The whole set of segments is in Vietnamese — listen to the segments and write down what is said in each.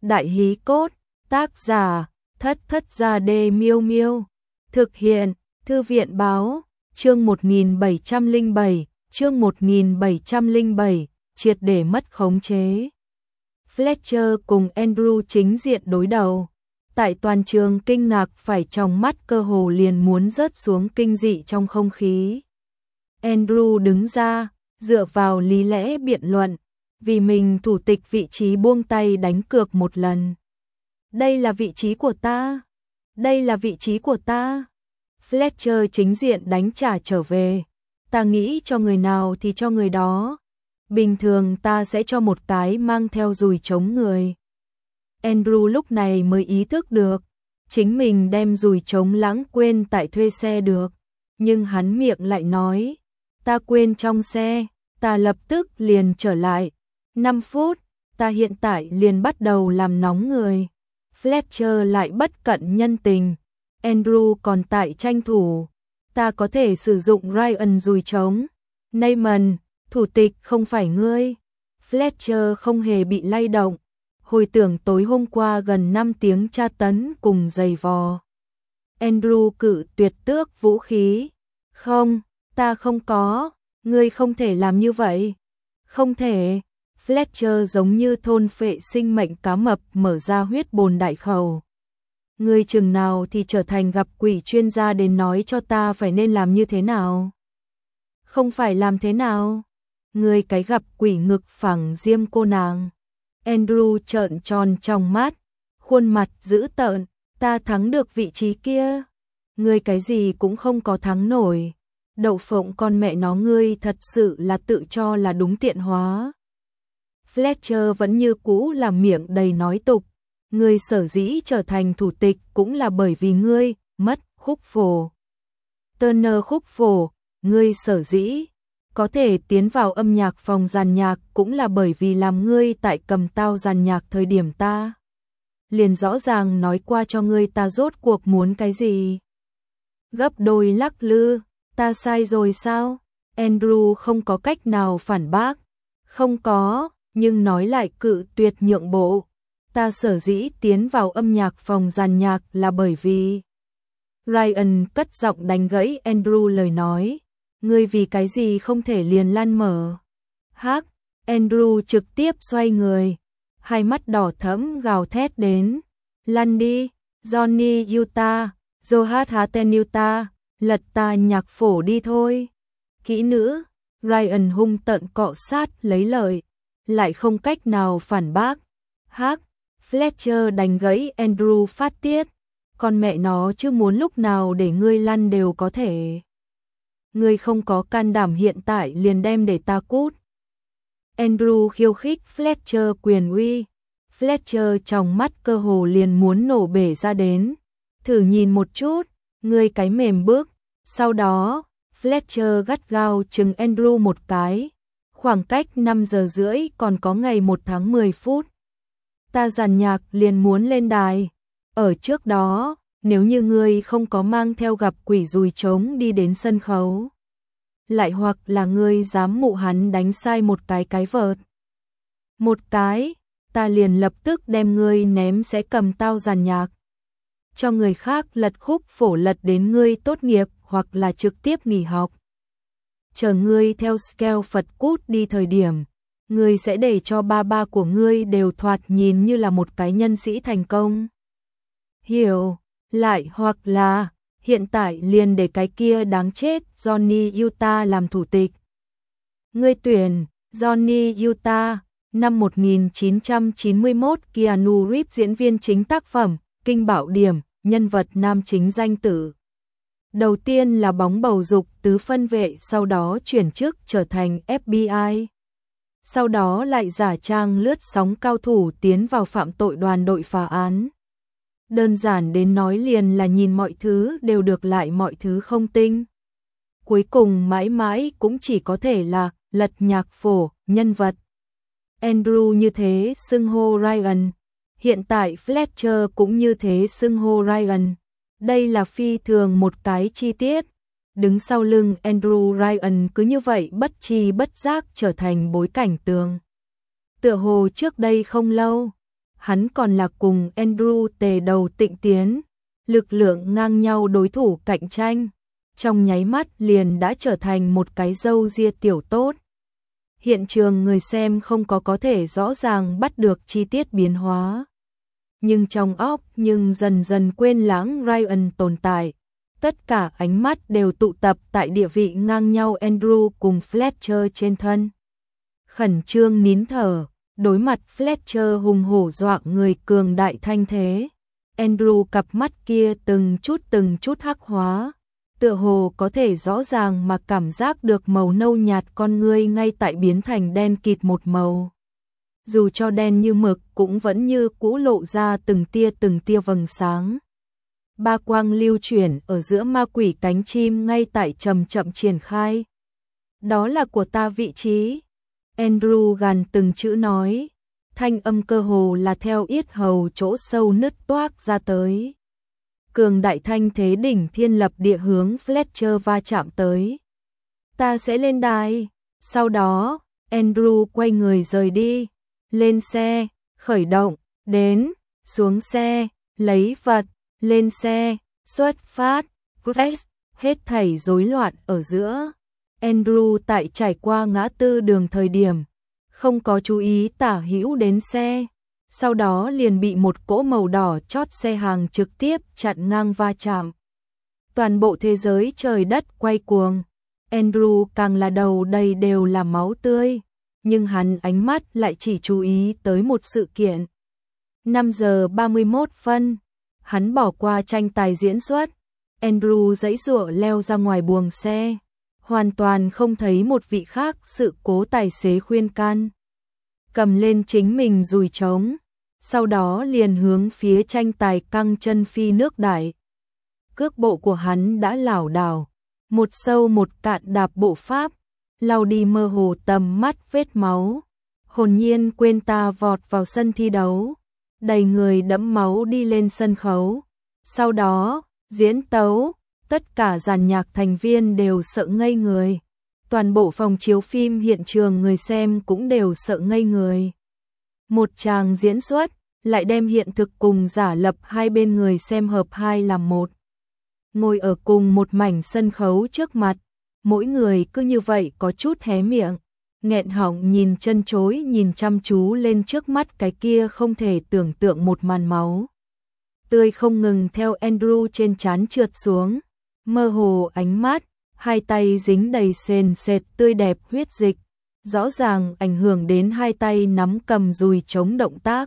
Đại hí cốt, tác giả, Thất Thất Gia Đê Miêu Miêu. Thực hiện, Thư viện báo, chương 1707, chương 1707, triệt để mất khống chế. Fletcher cùng Andrew chính diện đối đầu. Tại toàn trường kinh ngạc phải trong mắt cơ hồ liền muốn rớt xuống kinh dị trong không khí. Andrew đứng ra, dựa vào lý lẽ biện luận, vì mình thủ tịch vị trí buông tay đánh cược một lần. Đây là vị trí của ta. Đây là vị trí của ta. Fletcher chính diện đánh trả trở về. Ta nghĩ cho người nào thì cho người đó. Bình thường ta sẽ cho một cái mang theo dùi chống người. Andrew lúc này mới ý thức được, chính mình đem dùi chống lãng quên tại thuê xe được. Nhưng hắn miệng lại nói, ta quên trong xe, ta lập tức liền trở lại. 5 phút, ta hiện tại liền bắt đầu làm nóng người. Fletcher lại bất cận nhân tình. Andrew còn tại tranh thủ. Ta có thể sử dụng Ryan dùi trống. Neyman, thủ tịch không phải ngươi. Fletcher không hề bị lay động. Hồi tưởng tối hôm qua gần 5 tiếng tra tấn cùng giày vò. Andrew cự tuyệt tước vũ khí. Không, ta không có. Ngươi không thể làm như vậy. Không thể. Fletcher giống như thôn phệ sinh mệnh cá mập mở ra huyết bồn đại khẩu. Ngươi chừng nào thì trở thành gặp quỷ chuyên gia đến nói cho ta phải nên làm như thế nào? Không phải làm thế nào? Ngươi cái gặp quỷ ngực phẳng diêm cô nàng. Andrew trợn tròn trong mắt, khuôn mặt dữ tợn, ta thắng được vị trí kia. Ngươi cái gì cũng không có thắng nổi. Đậu phộng con mẹ nó, ngươi thật sự là tự cho là đúng tiện hóa. Fletcher vẫn như cũ là miệng đầy nói tục. Ngươi sở dĩ trở thành thủ tịch cũng là bởi vì ngươi mất khúc phổ. Turner khúc phổ, ngươi sở dĩ có thể tiến vào âm nhạc phòng dàn nhạc cũng là bởi vì làm ngươi tại cầm tao dàn nhạc thời điểm ta. Liền rõ ràng nói qua cho ngươi ta rốt cuộc muốn cái gì. Gấp đôi lắc lư, ta sai rồi sao? Andrew không có cách nào phản bác. Không có, nhưng nói lại cự tuyệt nhượng bộ. Ta sở dĩ tiến vào âm nhạc phòng dàn nhạc là bởi vì... Ryan cất giọng đánh gãy Andrew lời nói. Ngươi vì cái gì không thể liền lăn mở? Hắc, Andrew trực tiếp xoay người. Hai mắt đỏ thẫm gào thét đến. Lăn đi, Johnny Utah, Johat Haten Utah, lật ta nhạc phổ đi thôi. Kỹ nữ, Ryan hung tợn cọ sát lấy lời. Lại không cách nào phản bác. Hắc, Fletcher đánh gãy Andrew phát tiết. Con mẹ nó chứ muốn lúc nào để ngươi lăn đều có thể. Ngươi không có can đảm hiện tại liền đem để ta cút. Andrew khiêu khích Fletcher quyền uy. Fletcher trong mắt cơ hồ liền muốn nổ bể ra đến. Thử nhìn một chút, ngươi cái mềm bước. Sau đó, Fletcher gắt gao trừng Andrew một cái. Khoảng cách 5 giờ rưỡi còn có ngày 1 tháng 10 phút. Ta dàn nhạc liền muốn lên đài. Ở trước đó, nếu như ngươi không có mang theo gặp quỷ dùi trống đi đến sân khấu. Lại hoặc là ngươi dám mụ hắn đánh sai một cái vợt. Một cái, ta liền lập tức đem ngươi ném sẽ cầm tao dàn nhạc. Cho người khác lật khúc phổ lật đến ngươi tốt nghiệp hoặc là trực tiếp nghỉ học. Chờ ngươi theo scale Phật cút đi thời điểm, ngươi sẽ để cho ba của ngươi đều thoạt nhìn như là một cái nhân sĩ thành công. Hiểu, lại hoặc là, hiện tại liền để cái kia đáng chết Johnny Utah làm thủ tịch. Ngươi tuyển, Johnny Utah, năm 1991 Keanu Reeves diễn viên chính tác phẩm, Kinh Bảo Điểm, nhân vật nam chính danh tử. Đầu tiên là bóng bầu dục tứ phân vệ, sau đó chuyển chức trở thành FBI. Sau đó lại giả trang lướt sóng cao thủ tiến vào phạm tội đoàn đội phá án. Đơn giản đến nói liền là nhìn mọi thứ đều được lại mọi thứ không tinh. Cuối cùng mãi mãi cũng chỉ có thể là lật nhạc phổ, nhân vật. Andrew như thế xưng hô Ryan. Hiện tại Fletcher cũng như thế xưng hô Ryan. Đây là phi thường một cái chi tiết. Đứng sau lưng Andrew Ryan cứ như vậy bất tri bất giác trở thành bối cảnh tường. Tựa hồ trước đây không lâu, hắn còn là cùng Andrew tề đầu tịnh tiến, lực lượng ngang nhau đối thủ cạnh tranh, trong nháy mắt liền đã trở thành một cái râu ria tiểu tốt. Hiện trường người xem không có thể rõ ràng bắt được chi tiết biến hóa. Nhưng trong óc dần dần quên lãng Ryan tồn tại. Tất cả ánh mắt đều tụ tập tại địa vị ngang nhau Andrew cùng Fletcher trên thân. Khẩn trương nín thở, đối mặt Fletcher hùng hổ dọa người cường đại thanh thế. Andrew cặp mắt kia từng chút hắc hóa, tựa hồ có thể rõ ràng mà cảm giác được màu nâu nhạt con ngươi ngay tại biến thành đen kịt một màu. Dù cho đen như mực cũng vẫn như cũ lộ ra từng tia vầng sáng. Ba quang lưu chuyển ở giữa ma quỷ cánh chim ngay tại chậm triển khai. Đó là của ta vị trí. Andrew gằn từng chữ nói, thanh âm cơ hồ là theo yết hầu chỗ sâu nứt toác ra tới. Cường đại thanh thế đỉnh thiên lập địa hướng Fletcher va chạm tới. Ta sẽ lên đài. Sau đó, Andrew quay người rời đi. Lên xe, khởi động, đến, xuống xe, lấy vật, lên xe, xuất phát, press, hết thảy rối loạn ở giữa. Andrew tại trải qua ngã tư đường thời điểm, không có chú ý tả hữu đến xe, sau đó liền bị một cỗ màu đỏ chót xe hàng trực tiếp chặn ngang va chạm. Toàn bộ thế giới trời đất quay cuồng, Andrew càng là đầu đầy đều là máu tươi, nhưng hắn ánh mắt lại chỉ chú ý tới một sự kiện. 5 giờ 31 phân, hắn bỏ qua tranh tài diễn xuất, Andrew giãy giụa leo ra ngoài buồng xe, hoàn toàn không thấy một vị khác sự cố tài xế khuyên can. Cầm lên chính mình dùi trống, sau đó liền hướng phía tranh tài căng chân phi nước đại. Cước bộ của hắn đã lảo đảo, một sâu một cạn đạp bộ pháp, lau đi mơ hồ tầm mắt vết máu. Hồn nhiên quên ta vọt vào sân thi đấu, đầy người đẫm máu đi lên sân khấu. Sau đó, diễn tấu, tất cả dàn nhạc thành viên đều sợ ngây người. Toàn bộ phòng chiếu phim hiện trường người xem cũng đều sợ ngây người. Một tràng diễn xuất, lại đem hiện thực cùng giả lập hai bên người xem hợp hai làm một. Ngồi ở cùng một mảnh sân khấu trước mặt, mỗi người cứ như vậy có chút hé miệng, nghẹn họng nhìn chân chối nhìn chăm chú lên trước mắt cái kia không thể tưởng tượng một màn máu tươi không ngừng theo Andrew trên trán trượt xuống, mơ hồ ánh mắt, hai tay dính đầy sền sệt tươi đẹp huyết dịch, rõ ràng ảnh hưởng đến hai tay nắm cầm dùi chống động tác.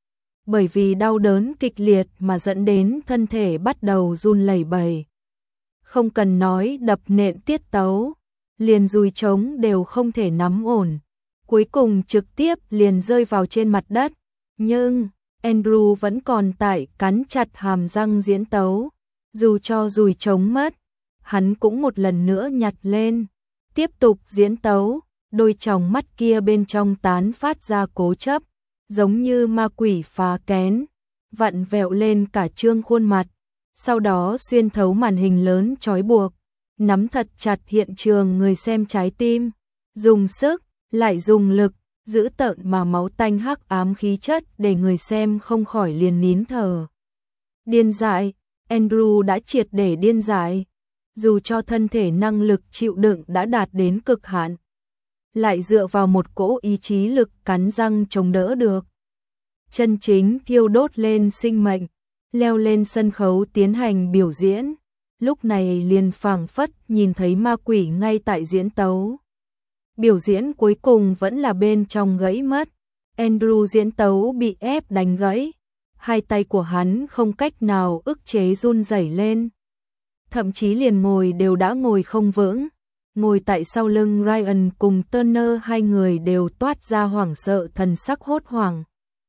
Bởi vì đau đớn kịch liệt mà dẫn đến thân thể bắt đầu run lẩy bẩy. Không cần nói đập nện tiết tấu, liền dùi trống đều không thể nắm ổn, cuối cùng trực tiếp liền rơi vào trên mặt đất. Nhưng Andrew vẫn còn tại cắn chặt hàm răng diễn tấu, dù cho dùi trống mất, hắn cũng một lần nữa nhặt lên, tiếp tục diễn tấu, đôi tròng mắt kia bên trong tán phát ra cố chấp, giống như ma quỷ phá kén, vặn vẹo lên cả trương khuôn mặt, sau đó xuyên thấu màn hình lớn trói buộc, nắm thật chặt hiện trường người xem trái tim, dùng sức, lại dùng lực, giữ tợn mà máu tanh hắc ám khí chất để người xem không khỏi liền nín thở. Điên dại, Andrew đã triệt để điên dại, dù cho thân thể năng lực chịu đựng đã đạt đến cực hạn, lại dựa vào một cỗ ý chí lực cắn răng chống đỡ được. Chân chính thiêu đốt lên sinh mệnh, leo lên sân khấu tiến hành biểu diễn, lúc này liền phảng phất nhìn thấy ma quỷ ngay tại diễn tấu. Biểu diễn cuối cùng vẫn là bên trong gãy mất, Andrew diễn tấu bị ép đánh gãy, hai tay của hắn không cách nào ức chế run rẩy lên. Thậm chí liền ngồi đều đã ngồi không vững, ngồi tại sau lưng Ryan cùng Turner hai người đều toát ra hoảng sợ thần sắc hốt hoảng.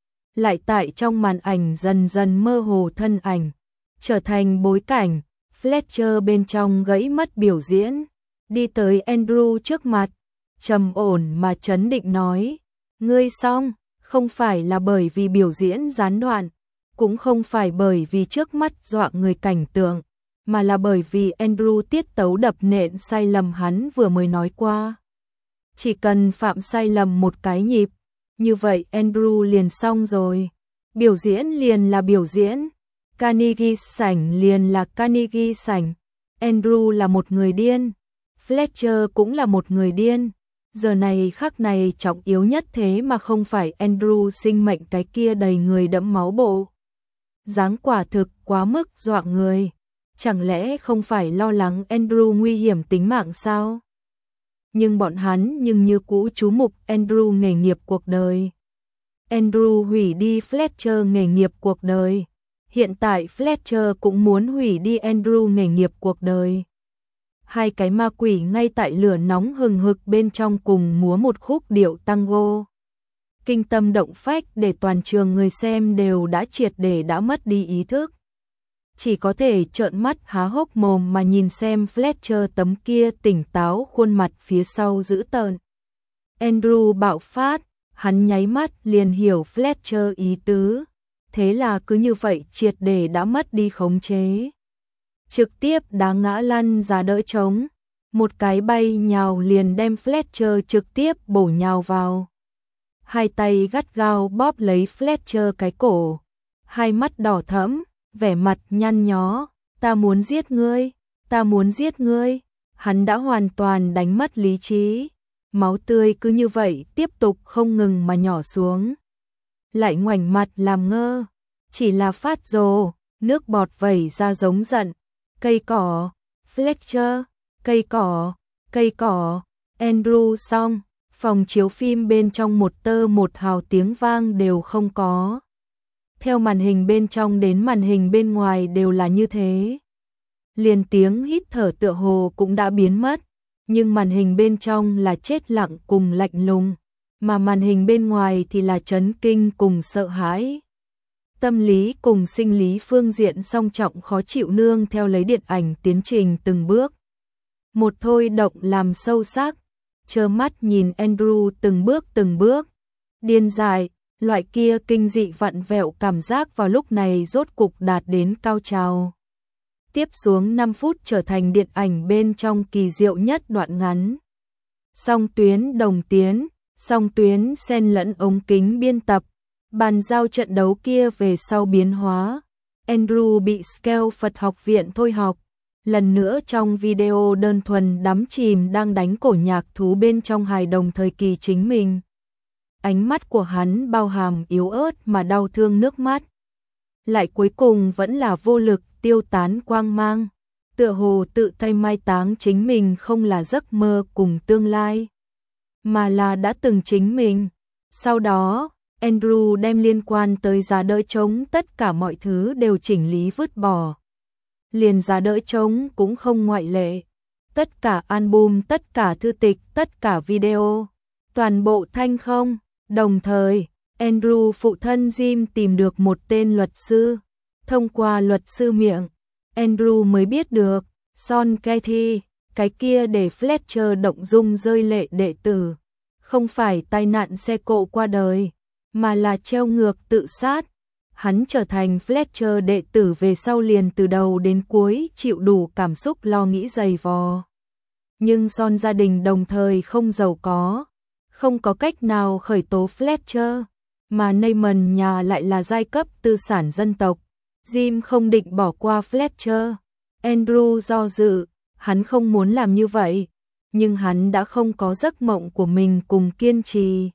Lại tại trong màn ảnh dần dần mơ hồ thân ảnh, trở thành bối cảnh, Fletcher bên trong gãy mất biểu diễn, đi tới Andrew trước mặt, trầm ổn mà trấn định nói, ngươi xong, không phải là bởi vì biểu diễn gián đoạn, cũng không phải bởi vì trước mắt dọa người cảnh tượng, mà là bởi vì Andrew tiết tấu đập nện sai lầm hắn vừa mới nói qua. Chỉ cần phạm sai lầm một cái nhịp, như vậy Andrew liền xong rồi. Biểu diễn liền là biểu diễn, Carnegie sảnh liền là Carnegie sảnh. Andrew là một người điên, Fletcher cũng là một người điên. Giờ này khắc này trọng yếu nhất thế mà không phải Andrew sinh mệnh cái kia đầy người đẫm máu bộ. Dáng quả thực quá mức dọa người. Chẳng lẽ không phải lo lắng Andrew nguy hiểm tính mạng sao? Nhưng bọn hắn như cũ chú mục Andrew nghề nghiệp cuộc đời. Andrew hủy đi Fletcher nghề nghiệp cuộc đời. Hiện tại Fletcher cũng muốn hủy đi Andrew nghề nghiệp cuộc đời. Hai cái ma quỷ ngay tại lửa nóng hừng hực bên trong cùng múa một khúc điệu tango. Kinh tâm động phách để toàn trường người xem đều đã triệt để đã mất đi ý thức. Chỉ có thể trợn mắt há hốc mồm mà nhìn xem Fletcher tấm kia tỉnh táo khuôn mặt phía sau dữ tợn. Andrew bạo phát, hắn nháy mắt liền hiểu Fletcher ý tứ. Thế là cứ như vậy triệt để đã mất đi khống chế. Trực tiếp đá ngã lăn ra đỡ trống. Một cái bay nhào liền đem Fletcher trực tiếp bổ nhào vào. Hai tay gắt gao bóp lấy Fletcher cái cổ. Hai mắt đỏ thẫm, vẻ mặt nhăn nhó. Ta muốn giết ngươi, ta muốn giết ngươi. Hắn đã hoàn toàn đánh mất lý trí. Máu tươi cứ như vậy tiếp tục không ngừng mà nhỏ xuống. Lại ngoảnh mặt làm ngơ. Chỉ là phát rồ, nước bọt vẩy ra giống giận. Cây cỏ, Fletcher, cây cỏ, Andrew xong. Phòng chiếu phim bên trong một tơ một hào tiếng vang đều không có. Theo màn hình bên trong đến màn hình bên ngoài đều là như thế. Liền tiếng hít thở tựa hồ cũng đã biến mất. Nhưng màn hình bên trong là chết lặng cùng lạnh lùng. Mà màn hình bên ngoài thì là chấn kinh cùng sợ hãi. Tâm lý cùng sinh lý phương diện song trọng khó chịu nương theo lấy điện ảnh tiến trình từng bước. Một thôi động làm sâu sắc, trơ mắt nhìn Andrew từng bước, điên dại, loại kia kinh dị vặn vẹo cảm giác vào lúc này rốt cục đạt đến cao trào. Tiếp xuống 5 phút trở thành điện ảnh bên trong kỳ diệu nhất đoạn ngắn. Song tuyến đồng tiến, song tuyến xen lẫn ống kính biên tập. Bàn giao trận đấu kia về sau biến hóa. Andrew bị Scale Phật học viện thôi học. Lần nữa trong video đơn thuần đắm chìm đang đánh cổ nhạc thú bên trong hài đồng thời kỳ chính mình. Ánh mắt của hắn bao hàm yếu ớt mà đau thương nước mắt. Lại cuối cùng vẫn là vô lực tiêu tán quang mang. Tựa hồ tự tay mai táng chính mình không là giấc mơ cùng tương lai. Mà là đã từng chính mình. Sau đó, Andrew đem liên quan tới giá đỡ trống tất cả mọi thứ đều chỉnh lý vứt bỏ. Liền giá đỡ trống cũng không ngoại lệ. Tất cả album, tất cả thư tịch, tất cả video, toàn bộ thanh không. Đồng thời, Andrew phụ thân Jim tìm được một tên luật sư. Thông qua luật sư miệng, Andrew mới biết được, Sean Katie, cái kia để Fletcher động dung rơi lệ đệ tử, không phải tai nạn xe cộ qua đời, mà là treo ngược tự sát. Hắn trở thành Fletcher đệ tử về sau liền từ đầu đến cuối chịu đủ cảm xúc lo nghĩ dày vò. Nhưng Son gia đình đồng thời không giàu có, không có cách nào khởi tố Fletcher, mà Neyman nhà lại là giai cấp tư sản dân tộc. Jim không định bỏ qua Fletcher. Andrew do dự, hắn không muốn làm như vậy, nhưng hắn đã không có giấc mộng của mình cùng kiên trì.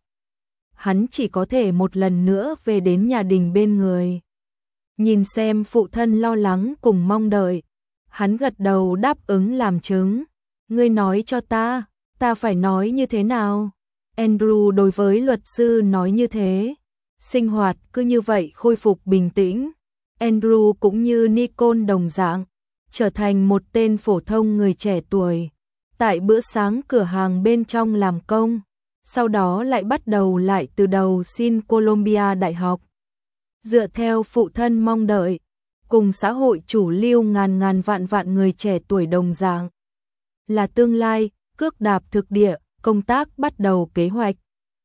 Hắn chỉ có thể một lần nữa về đến nhà đình bên người. Nhìn xem phụ thân lo lắng cùng mong đợi, hắn gật đầu đáp ứng làm chứng. Ngươi nói cho ta phải nói như thế nào? Andrew đối với luật sư nói như thế. Sinh hoạt cứ như vậy khôi phục bình tĩnh. Andrew cũng như Nicole đồng dạng, trở thành một tên phổ thông người trẻ tuổi. Tại bữa sáng cửa hàng bên trong làm công, sau đó lại bắt đầu lại từ đầu xin Columbia Đại học. Dựa theo phụ thân mong đợi, cùng xã hội chủ lưu ngàn vạn người trẻ tuổi đồng dạng. Là tương lai, cước đạp thực địa, công tác bắt đầu kế hoạch.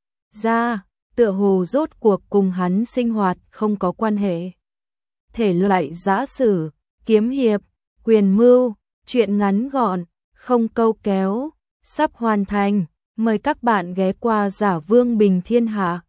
Ra, tựa hồ rốt cuộc cùng hắn sinh hoạt không có quan hệ. Thể loại giả sử, kiếm hiệp, quyền mưu, truyện ngắn gọn, không câu kéo, sắp hoàn thành. Mời các bạn ghé qua Giả Vương Bình Thiên Hạ.